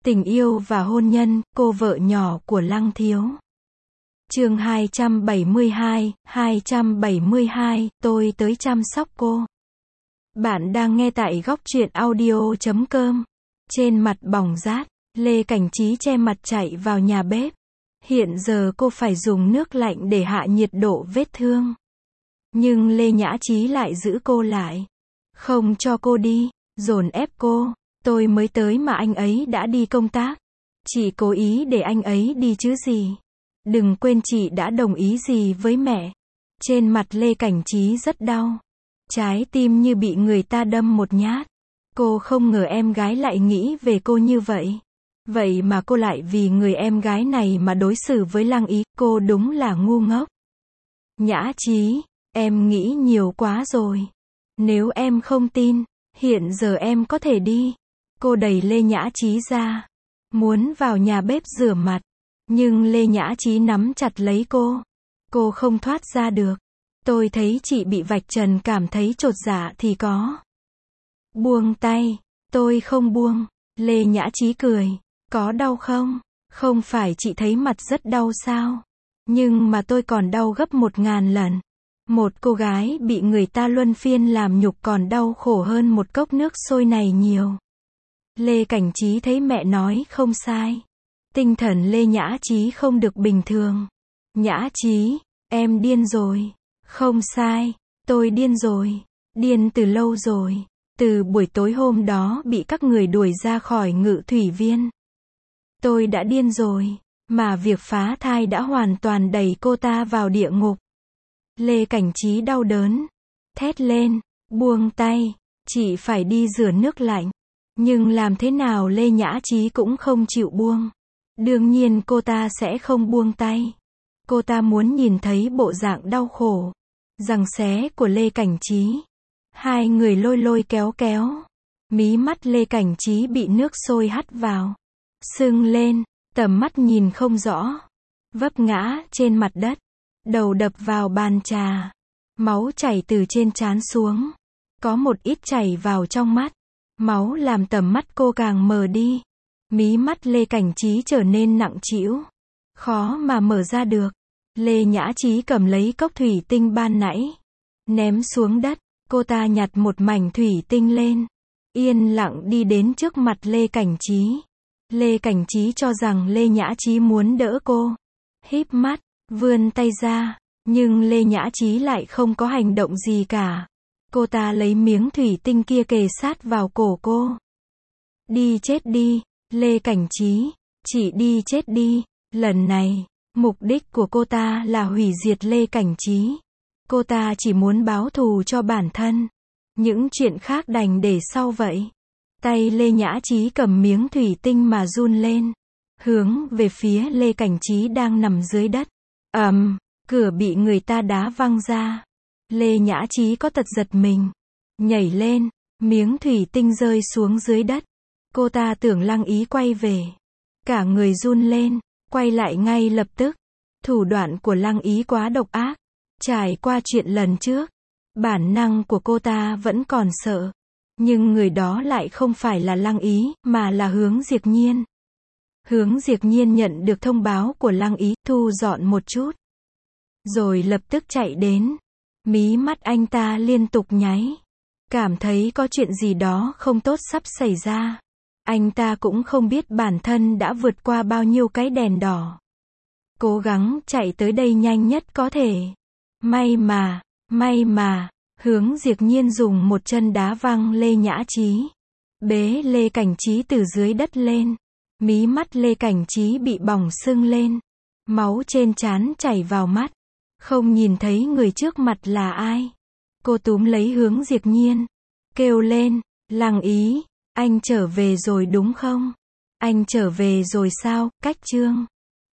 Tình yêu và hôn nhân, cô vợ nhỏ của Lăng Thiếu. Chương 272, tôi tới chăm sóc cô. Bạn đang nghe tại góc truyện audio.com. Trên mặt bỏng rát, Lê Cảnh Trí che mặt chạy vào nhà bếp. Hiện giờ cô phải dùng nước lạnh để hạ nhiệt độ vết thương. Nhưng Lê Nhã Trí lại giữ cô lại. Không cho cô đi, dồn ép cô. Tôi mới tới mà anh ấy đã đi công tác. Chị cố ý để anh ấy đi chứ gì. Đừng quên chị đã đồng ý gì với mẹ. Trên mặt Lê Cảnh Trí rất đau. Trái tim như bị người ta đâm một nhát. Cô không ngờ em gái lại nghĩ về cô như vậy. Vậy mà cô lại vì người em gái này mà đối xử với Lăng Ý, cô đúng là ngu ngốc. Nhã Trí, em nghĩ nhiều quá rồi. Nếu em không tin, hiện giờ em có thể đi. Cô đẩy Lê Nhã Trí ra, muốn vào nhà bếp rửa mặt, nhưng Lê Nhã Trí nắm chặt lấy cô. Cô không thoát ra được. Tôi thấy chị bị vạch trần cảm thấy chột dạ thì có. Buông tay, tôi không buông. Lê Nhã Trí cười, có đau không? Không phải chị thấy mặt rất đau sao? Nhưng mà tôi còn đau gấp 1000 lần. Một cô gái bị người ta luân phiên làm nhục còn đau khổ hơn một cốc nước sôi này nhiều. Lê Cảnh Trí thấy mẹ nói không sai. Tinh thần Lê Nhã Trí không được bình thường. Nhã Trí, em điên rồi. Không sai, tôi điên rồi. Điên từ lâu rồi. Từ buổi tối hôm đó bị các người đuổi ra khỏi Ngự Thủy Viên. Tôi đã điên rồi. Mà việc phá thai đã hoàn toàn đẩy cô ta vào địa ngục. Lê Cảnh Trí đau đớn. Thét lên, buông tay. Chị phải đi rửa nước lạnh. Nhưng làm thế nào Lê Nhã Trí cũng không chịu buông. Đương nhiên cô ta sẽ không buông tay. Cô ta muốn nhìn thấy bộ dạng đau khổ, giằng xé của Lê Cảnh Trí. Hai người lôi lôi kéo kéo. Mí mắt Lê Cảnh Trí bị nước sôi hắt vào. Sưng lên, tầm mắt nhìn không rõ. Vấp ngã trên mặt đất. Đầu đập vào bàn trà. Máu chảy từ trên trán xuống. Có một ít chảy vào trong mắt. Máu làm tầm mắt cô càng mờ đi. Mí mắt Lê Cảnh Trí trở nên nặng trĩu. Khó mà mở ra được. Lê Nhã Trí cầm lấy cốc thủy tinh ban nãy. Ném xuống đất. Cô ta nhặt một mảnh thủy tinh lên. Yên lặng đi đến trước mặt Lê Cảnh Trí. Lê Cảnh Trí cho rằng Lê Nhã Trí muốn đỡ cô. Híp mắt, vươn tay ra. Nhưng Lê Nhã Trí lại không có hành động gì cả. Cô ta lấy miếng thủy tinh kia kề sát vào cổ cô. Đi chết đi, Lê Cảnh Trí. Chị đi chết đi. Lần này, mục đích của cô ta là hủy diệt Lê Cảnh Trí. Cô ta chỉ muốn báo thù cho bản thân. Những chuyện khác đành để sau vậy. Tay Lê Nhã Trí cầm miếng thủy tinh mà run lên. Hướng về phía Lê Cảnh Trí đang nằm dưới đất. Cửa bị người ta đá văng ra. Lê Nhã Trí có tật giật mình. Nhảy lên, miếng thủy tinh rơi xuống dưới đất. Cô ta tưởng Lăng Ý quay về. Cả người run lên, quay lại ngay lập tức. Thủ đoạn của Lăng Ý quá độc ác. Trải qua chuyện lần trước, bản năng của cô ta vẫn còn sợ. Nhưng người đó lại không phải là Lăng Ý, mà là Hướng Diệp Nhiên. Hướng Diệp Nhiên nhận được thông báo của Lăng Ý, thu dọn một chút. Rồi lập tức chạy đến. Mí mắt anh ta liên tục nháy. Cảm thấy có chuyện gì đó không tốt sắp xảy ra. Anh ta cũng không biết bản thân đã vượt qua bao nhiêu cái đèn đỏ. Cố gắng chạy tới đây nhanh nhất có thể. May mà, Hướng Diệp Nhiên dùng một chân đá văng Lê Nhã Trí. Bế Lê Cảnh Trí từ dưới đất lên. Mí mắt Lê Cảnh Trí bị bỏng sưng lên. Máu trên trán chảy vào mắt. Không nhìn thấy người trước mặt là ai. Cô túm lấy Hướng Diệp Nhiên. Kêu lên, Lăng Ý, anh trở về rồi đúng không? Anh trở về rồi sao, Cách Trương?